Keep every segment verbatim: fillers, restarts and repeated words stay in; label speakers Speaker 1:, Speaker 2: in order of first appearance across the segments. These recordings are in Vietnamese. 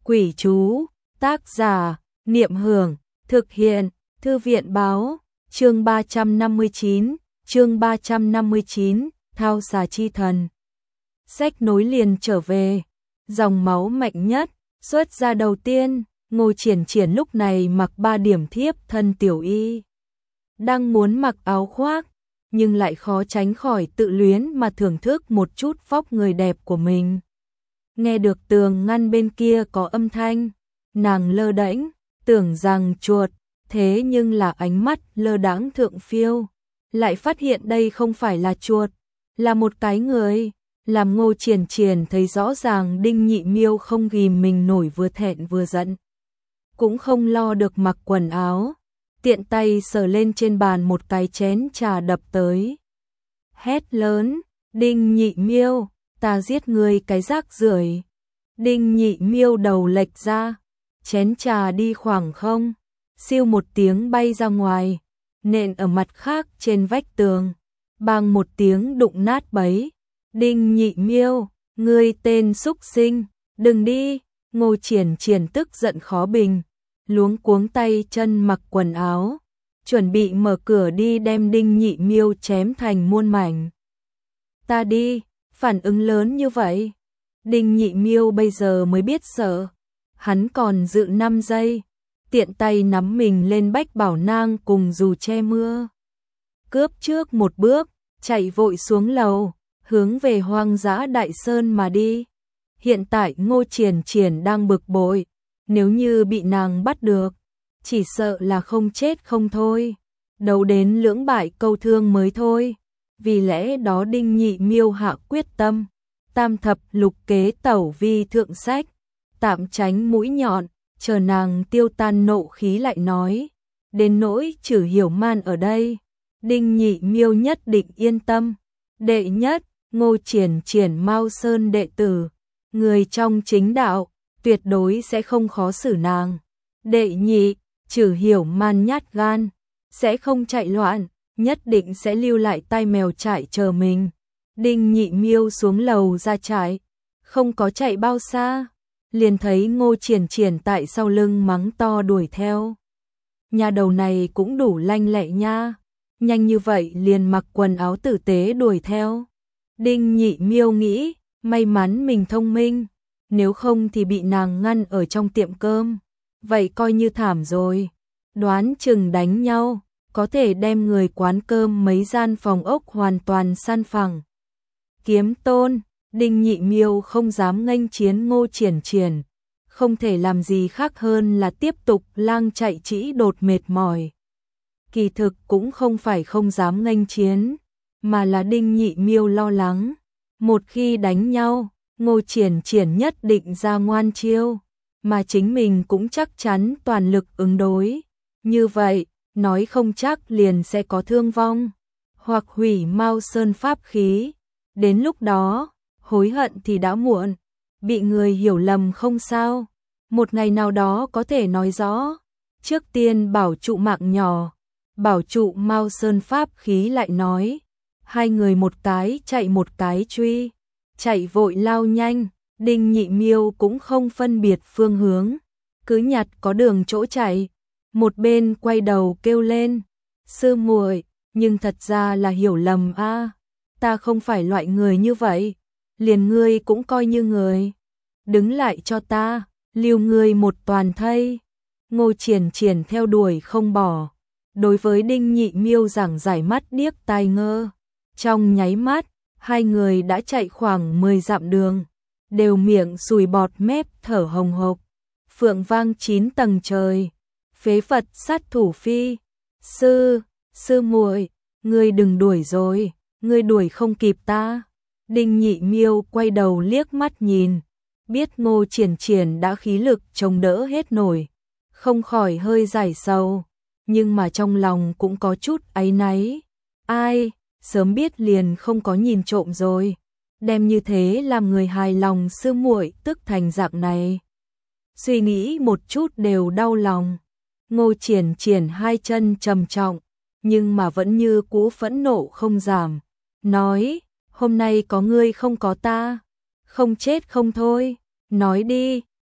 Speaker 1: Quỷ chú, tác giả, Niệm Hưởng, thực hiện, Thư viện báo, chương ba trăm năm mươi chín, chương ba trăm năm mươi chín, Thao Xà Chi Thần. Sách nối liền trở về, dòng máu mạnh nhất, xuất ra đầu tiên, Ngô Triển Triển lúc này mặc ba điểm thiếp thân tiểu y. Đang muốn mặc áo khoác, nhưng lại khó tránh khỏi tự luyến mà thưởng thức một chút vóc người đẹp của mình. Nghe được tường ngăn bên kia có âm thanh, nàng lơ đễnh, tưởng rằng chuột, thế nhưng là ánh mắt lơ đãng thượng phiêu, lại phát hiện đây không phải là chuột, là một cái người, làm Ngô Triển Triển thấy rõ ràng Đinh Nhị Miêu không ghìm mình nổi, vừa thẹn vừa giận, cũng không lo được mặc quần áo, tiện tay sờ lên trên bàn một cái chén trà đập tới. Hét lớn, Đinh Nhị Miêu, ta giết ngươi cái rác rưởi. Đinh Nhị Miêu đầu lệch ra, chén trà đi khoảng không, siêu một tiếng bay ra ngoài, nện ở mặt khác trên vách tường, bang một tiếng đụng nát bấy. Đinh Nhị Miêu, ngươi tên xúc sinh, đừng đi. Ngô Triển Triển tức giận khó bình, luống cuống tay chân mặc quần áo, chuẩn bị mở cửa đi đem Đinh Nhị Miêu chém thành muôn mảnh. Ta đi, phản ứng lớn như vậy. Đinh Nhị Miêu bây giờ mới biết sợ, hắn còn dự năm giây, tiện tay nắm mình lên Bách Bảo Nang cùng dù che mưa. Cướp trước một bước, chạy vội xuống lầu, hướng về Hoang Dã Đại Sơn mà đi. Hiện tại Ngô Triển Triển đang bực bội, nếu như bị nàng bắt được, chỉ sợ là không chết không thôi, đấu đến lưỡng bại câu thương mới thôi. Vì lẽ đó Đinh Nhị Miêu hạ quyết tâm, tam thập lục kế tẩu vi thượng sách, tạm tránh mũi nhọn, chờ nàng tiêu tan nộ khí lại nói. Đến nỗi Trử Hiểu Man ở đây, Đinh Nhị Miêu nhất định yên tâm. Đệ nhất, Ngô Triển Triển Mao Sơn đệ tử, người trong chính đạo, tuyệt đối sẽ không khó xử nàng. Đệ nhị, Trử Hiểu Man nhát gan, sẽ không chạy loạn, nhất định sẽ lưu lại tai mèo trại chờ mình. Đinh Nhị Miêu xuống lầu ra trại, không có chạy bao xa, liền thấy Ngô Triển Triển tại sau lưng mắng to đuổi theo. Nhà đầu này cũng đủ lanh lẹ nha, nhanh như vậy liền mặc quần áo tử tế đuổi theo. Đinh Nhị Miêu nghĩ, may mắn mình thông minh, nếu không thì bị nàng ngăn ở trong tiệm cơm, vậy coi như thảm rồi. Đoán chừng đánh nhau, có thể đem người quán cơm mấy gian phòng ốc hoàn toàn san phẳng. Kiếm Tôn, Đinh Nhị Miêu không dám nghênh chiến Ngô Triển Triển, không thể làm gì khác hơn là tiếp tục lang chạy trĩ đột mệt mỏi. Kỳ thực cũng không phải không dám nghênh chiến, mà là Đinh Nhị Miêu lo lắng, một khi đánh nhau, Ngô Triển Triển nhất định ra ngoan chiêu, mà chính mình cũng chắc chắn toàn lực ứng đối. Như vậy, nói không chắc liền sẽ có thương vong, hoặc hủy Mao Sơn pháp khí. Đến lúc đó, hối hận thì đã muộn, bị người hiểu lầm không sao. Một ngày nào đó có thể nói rõ, trước tiên bảo trụ mạng nhỏ, bảo trụ Mao Sơn pháp khí lại nói. Hai người một cái chạy một cái truy, chạy vội lao nhanh, Đinh Nhị Miêu cũng không phân biệt phương hướng, cứ nhặt có đường chỗ chạy. Một bên quay đầu kêu lên, sư muội, nhưng thật ra là hiểu lầm a, ta không phải loại người như vậy, liền ngươi cũng coi như người. Đứng lại cho ta, lưu ngươi một toàn thây. Ngô Triển Triển theo đuổi không bỏ, đối với Đinh Nhị Miêu giảng giải mắt điếc tai ngơ. Trong nháy mắt, hai người đã chạy khoảng mười dặm đường, đều miệng sùi bọt mép thở hồng hộc. Phượng vang chín tầng trời, phế vật sát thủ phi. Sư, sư muội, ngươi đừng đuổi rồi, ngươi đuổi không kịp ta. Đinh Nhị Miêu quay đầu liếc mắt nhìn, biết Ngô Triển Triển đã khí lực chống đỡ hết nổi, không khỏi hơi giải sầu, nhưng mà trong lòng cũng có chút áy náy. Ai, sớm biết liền không có nhìn trộm rồi, đem như thế làm người hài lòng sư muội tức thành dạng này. Suy nghĩ một chút đều đau lòng. Ngô Triển Triển hai chân trầm trọng, nhưng mà vẫn như cũ phẫn nộ không giảm, nói, hôm nay có ngươi không có ta, không chết không thôi, nói đi,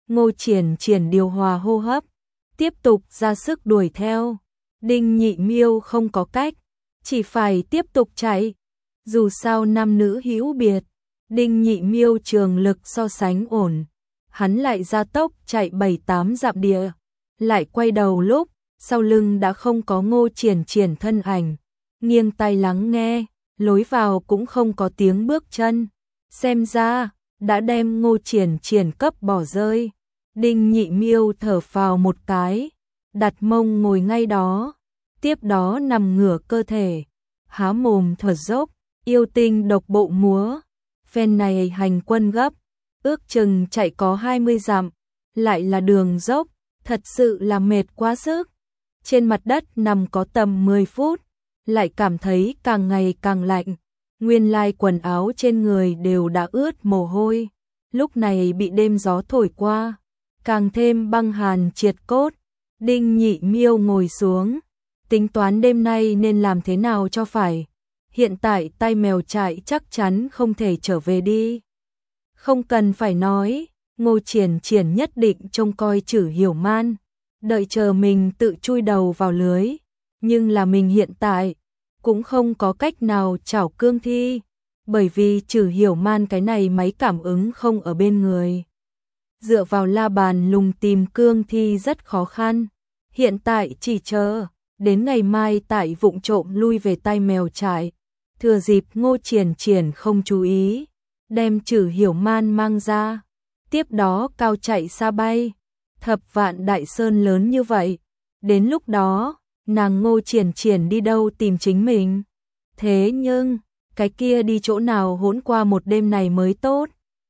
Speaker 1: Ngô Triển Triển điều hòa hô hấp, tiếp tục ra sức đuổi theo. Đinh Nhị Miêu không có cách, chỉ phải tiếp tục chạy. Dù sao nam nữ hữu biệt, Đinh Nhị Miêu trường lực so sánh ổn, hắn lại ra tốc chạy bảy tám dặm địa, lại quay đầu lúc sau lưng đã không có Ngô Triển Triển thân ảnh, nghiêng tai lắng nghe, lối vào cũng không có tiếng bước chân, xem ra đã đem Ngô Triển Triển cấp bỏ rơi. Đinh Nhị Miêu thở phào một cái, đặt mông ngồi ngay đó, tiếp đó nằm ngửa cơ thể, há mồm thở dốc, yêu tinh độc bộ múa. Phen này hành quân gấp, ước chừng chạy có hai mươi dặm, lại là đường dốc, thật sự là mệt quá sức. Trên mặt đất nằm có tầm mười phút, lại cảm thấy càng ngày càng lạnh, nguyên lai quần áo trên người đều đã ướt mồ hôi, lúc này bị đêm gió thổi qua, càng thêm băng hàn triệt cốt. Đinh Nhị Miêu ngồi xuống, tính toán đêm nay nên làm thế nào cho phải. Hiện tại tai mèo chạy chắc chắn không thể trở về đi. Không cần phải nói, Ngô Triển Triển nhất định trông coi Trử Hiểu Man, đợi chờ mình tự chui đầu vào lưới. Nhưng là mình hiện tại cũng không có cách nào chảo cương thi, bởi vì Trử Hiểu Man cái này máy cảm ứng không ở bên người. Dựa vào la bàn lùng tìm cương thi rất khó khăn, hiện tại chỉ chờ đến ngày mai tại vụng trộm lui về tai mèo trại, thừa dịp Ngô Triển Triển không chú ý, đem Trử Hiểu Man mang ra, tiếp đó cao chạy xa bay. Thập Vạn Đại Sơn lớn như vậy, đến lúc đó nàng Ngô Triển Triển đi đâu tìm chính mình. Thế nhưng cái kia đi chỗ nào hỗn qua một đêm này mới tốt.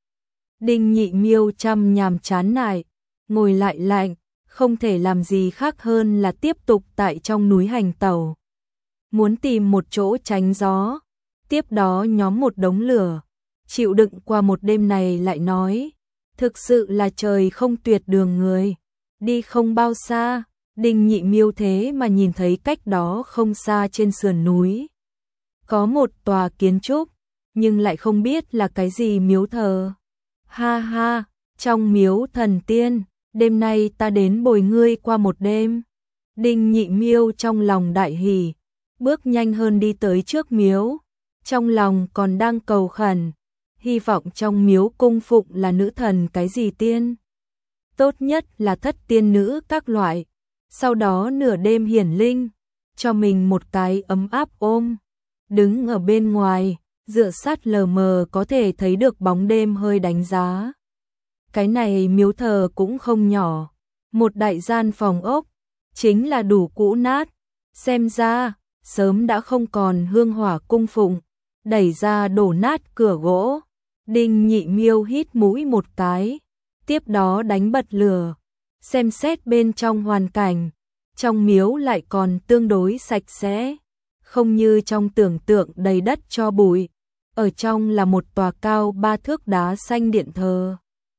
Speaker 1: Đinh Nhị Miêu chăm nhàm chán nại, ngồi lại lạnh, không thể làm gì khác hơn là tiếp tục tại trong núi hành tẩu. Muốn tìm một chỗ tránh gió, tiếp đó nhóm một đống lửa, chịu đựng qua một đêm này lại nói. Thực sự là trời không tuyệt đường người, đi không bao xa, Đinh Nhị Miêu thế mà nhìn thấy cách đó không xa trên sườn núi. Có một tòa kiến trúc, nhưng lại không biết là cái gì miếu thờ. Ha ha, trong miếu thần tiên, đêm nay ta đến bồi ngươi qua một đêm. Đinh Nhị Miêu trong lòng đại hỉ, bước nhanh hơn đi tới trước miếu, trong lòng còn đang cầu khẩn, hy vọng trong miếu cung phụng là nữ thần cái gì tiên. Tốt nhất là thất tiên nữ các loại, sau đó nửa đêm hiển linh, cho mình một cái ấm áp ôm. Đứng ở bên ngoài, dựa sát lờ mờ có thể thấy được bóng đêm hơi đánh giá. Cái này miếu thờ cũng không nhỏ, một đại gian phòng ốc, chính là đủ cũ nát, xem ra sớm đã không còn hương hỏa cung phụng, đẩy ra đổ nát cửa gỗ. Đinh Nhị Miêu hít mũi một cái, tiếp đó đánh bật lửa, xem xét bên trong hoàn cảnh, trong miếu lại còn tương đối sạch sẽ, không như trong tưởng tượng đầy đất tro bụi. Ở trong là một tòa cao ba thước đá xanh điện thờ.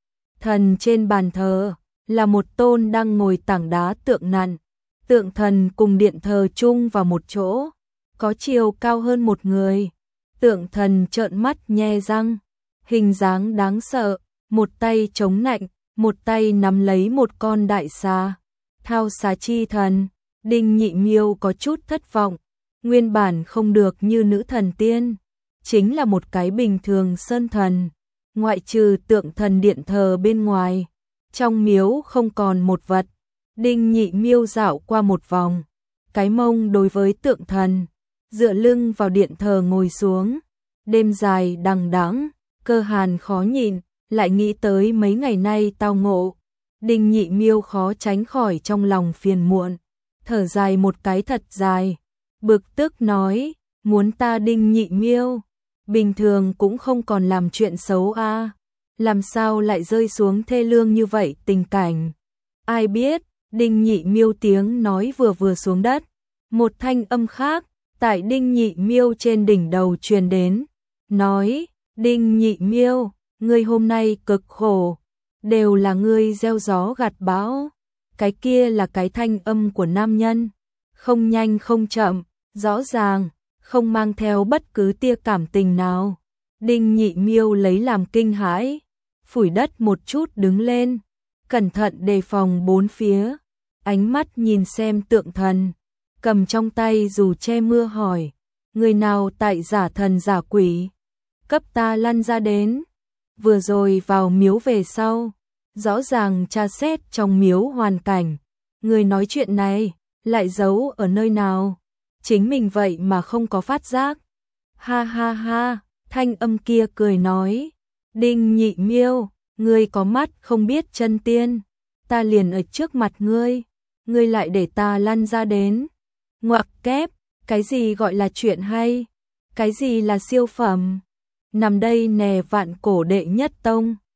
Speaker 1: Thần trên bàn thờ là một tôn đang ngồi tảng đá tượng nặn, tượng thần cùng điện thờ chung vào một chỗ, có chiều cao hơn một người. Tượng thần trợn mắt nhe răng, hình dáng đáng sợ, một tay chống nạnh, một tay nắm lấy một con đại xà, Thao Xà Chi Thần. Đinh Nhị Miêu có chút thất vọng, nguyên bản không được như nữ thần tiên, chính là một cái bình thường sơn thần, ngoại trừ tượng thần điện thờ bên ngoài, trong miếu không còn một vật. Đinh Nhị Miêu dạo qua một vòng, cái mông đối với tượng thần, dựa lưng vào điện thờ ngồi xuống. Đêm dài đằng đẵng, cơ hàn khó nhịn, lại nghĩ tới mấy ngày nay tao ngộ. Đinh Nhị Miêu khó tránh khỏi trong lòng phiền muộn, thở dài một cái thật dài, bực tức nói, muốn ta Đinh Nhị Miêu, bình thường cũng không còn làm chuyện xấu a, à, làm sao lại rơi xuống thê lương như vậy tình cảnh. Ai biết, Đinh Nhị Miêu tiếng nói vừa vừa xuống đất, một thanh âm khác tại Đinh Nhị Miêu trên đỉnh đầu truyền đến, nói, Đinh Nhị Miêu, ngươi hôm nay cực khổ, đều là ngươi gieo gió gặt bão. Cái kia là cái thanh âm của nam nhân, không nhanh không chậm, rõ ràng, không mang theo bất cứ tia cảm tình nào. Đinh Nhị Miêu lấy làm kinh hãi, phủi đất một chút đứng lên, cẩn thận đề phòng bốn phía, ánh mắt nhìn xem tượng thần, cầm trong tay dù che mưa hỏi, người nào tại giả thần giả quỷ, cấp ta lăn ra đến. Vừa rồi vào miếu về sau, rõ ràng tra xét trong miếu hoàn cảnh, người nói chuyện này lại giấu ở nơi nào, chính mình vậy mà không có phát giác. Ha ha ha, thanh âm kia cười nói, Đinh Nhị Miêu, ngươi có mắt không biết chân tiên, ta liền ở trước mặt ngươi, ngươi lại để ta lăn ra đến. Ngoặc kép, cái gì gọi là chuyện hay, cái gì là siêu phẩm, nằm đây nè vạn cổ đệ nhất tông.